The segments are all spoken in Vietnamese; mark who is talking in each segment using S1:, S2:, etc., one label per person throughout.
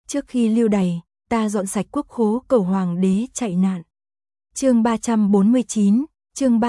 S1: Trước khi lưu đày, ta dọn sạch quốc khố cầu hoàng đế chạy nạn. Chương 349, chương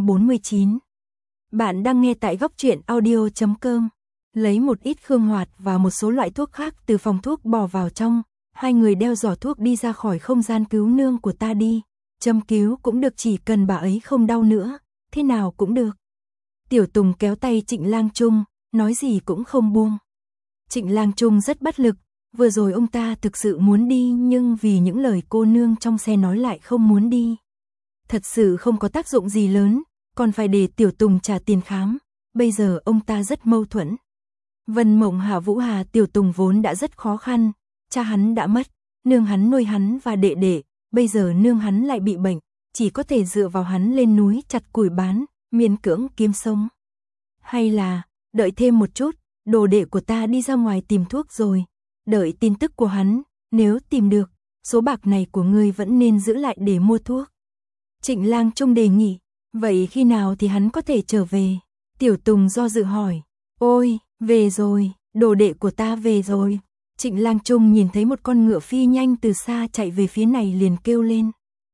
S1: 349. Bạn đang nghe tại góc truyện audio.com. Lấy một ít khương hoạt và một số loại thuốc khác từ phòng thuốc bỏ vào trong, hai người đeo giỏ thuốc đi ra khỏi không gian cứu nương của ta đi. Châm cứu cũng được, chỉ cần bà ấy không đau nữa, thế nào cũng được. Tiểu Tùng kéo tay Trịnh Lang Trung, nói gì cũng không buông. Trịnh Lang Trung rất bất lực, vừa rồi ông ta thực sự muốn đi nhưng vì những lời cô nương trong xe nói lại không muốn đi. Thật sự không có tác dụng gì lớn, còn phải để Tiểu Tùng trả tiền khám, bây giờ ông ta rất mâu thuẫn. Vân Mộng Hạ Vũ Hà Tiểu Tùng vốn đã rất khó khăn, cha hắn đã mất, nương hắn nuôi hắn và đệ đệ, bây giờ nương hắn lại bị bệnh, chỉ có thể dựa vào hắn lên núi chặt củi bán, miễn cưỡng kiếm sống. Hay là, đợi thêm một chút, đồ đệ của ta đi ra ngoài tìm thuốc rồi, đợi tin tức của hắn, nếu tìm được, số bạc này của ngươi vẫn nên giữ lại để mua thuốc. Trịnh Lang Trung đề nghị, vậy khi nào thì hắn có thể trở về? Tiểu Tùng do dự hỏi, ôi, về rồi, đồ đệ của ta về rồi. Trịnh Lang Trung nhìn thấy một con ngựa phi nhanh từ xa chạy về phía này liền kêu lên.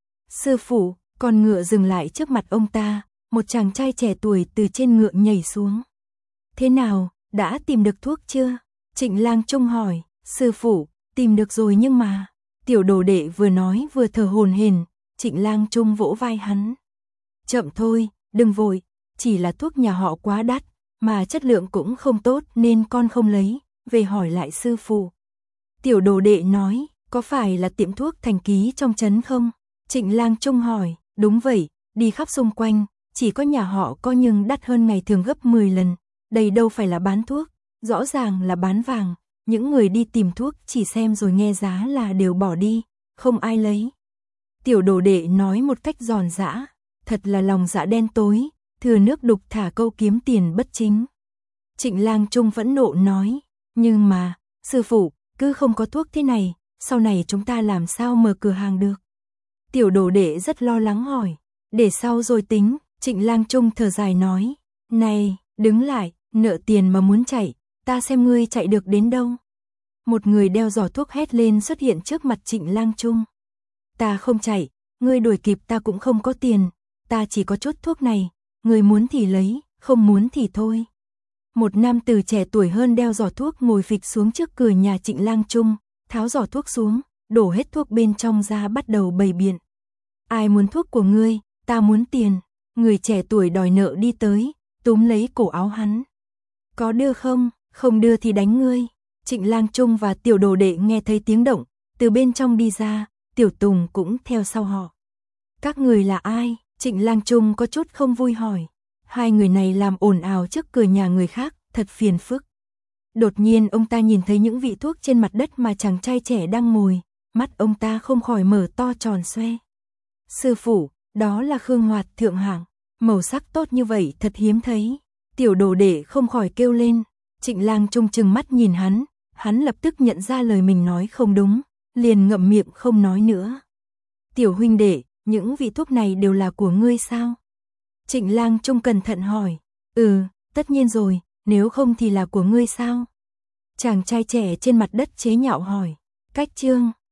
S1: Sư phụ, con ngựa dừng lại trước mặt ông ta, một chàng trai trẻ tuổi từ trên ngựa nhảy xuống. Thế nào, đã tìm được thuốc chưa? Trịnh Lang Trung hỏi, sư phụ, tìm được rồi nhưng mà... Tiểu đồ đệ vừa nói vừa thở hổn hển. Trịnh Lang Trung vỗ vai hắn. Chậm thôi, đừng vội, chỉ là thuốc nhà họ quá đắt, mà chất lượng cũng không tốt nên con không lấy, về hỏi lại sư phụ. Tiểu đồ đệ nói, có phải là tiệm thuốc Thành Ký trong trấn không? Trịnh Lang Trung hỏi, đúng vậy, đi khắp xung quanh, chỉ có nhà họ có nhưng đắt hơn ngày thường gấp 10 lần, đây đâu phải là bán thuốc, rõ ràng là bán vàng, những người đi tìm thuốc chỉ xem rồi nghe giá là đều bỏ đi, không ai lấy. Tiểu đồ đệ nói một cách giòn giã, thật là lòng dạ đen tối, thừa nước đục thả câu kiếm tiền bất chính. Trịnh Lang Trung phẫn nộ nói, nhưng mà, sư phụ, cứ không có thuốc thế này, sau này chúng ta làm sao mở cửa hàng được? Tiểu đồ đệ rất lo lắng hỏi, để sau rồi tính. Trịnh Lang Trung thở dài nói, này, đứng lại, nợ tiền mà muốn chạy, ta xem ngươi chạy được đến đâu. Một người đeo giỏ thuốc hét lên xuất hiện trước mặt Trịnh Lang Trung. Ta không chạy, ngươi đuổi kịp ta cũng không có tiền, ta chỉ có chút thuốc này, ngươi muốn thì lấy, không muốn thì thôi. Một nam tử trẻ tuổi hơn đeo giỏ thuốc ngồi phịch xuống trước cửa nhà Trịnh Lang Trung, tháo giỏ thuốc xuống, đổ hết thuốc bên trong ra bắt đầu bày biện. Ai muốn thuốc của ngươi, ta muốn tiền. Người trẻ tuổi đòi nợ đi tới, túm lấy cổ áo hắn. Có đưa không, không đưa thì đánh ngươi. Trịnh Lang Trung và tiểu đồ đệ nghe thấy tiếng động, từ bên trong đi ra, Tiểu Tùng cũng theo sau họ. Các người là ai? Trịnh Lang Trung có chút không vui hỏi. Hai người này làm ồn ào trước cửa nhà người khác, thật phiền phức. Đột nhiên ông ta nhìn thấy những vị thuốc trên mặt đất mà chàng trai trẻ đang ngồi, mắt ông ta không khỏi mở to tròn xoe. Sư phụ, đó là khương hoạt thượng hạng, màu sắc tốt như vậy thật hiếm thấy. Tiểu đồ đệ không khỏi kêu lên. Trịnh Lang Trung trừng mắt nhìn hắn lập tức nhận ra lời mình nói không đúng, liền ngậm miệng không nói nữa. Tiểu huynh đệ, những vị thuốc này đều là của ngươi sao? Trịnh Lang Trung cẩn thận hỏi. Tất nhiên rồi, nếu không thì là của ngươi sao? Chàng trai trẻ trên mặt đất chế nhạo hỏi. Cách chương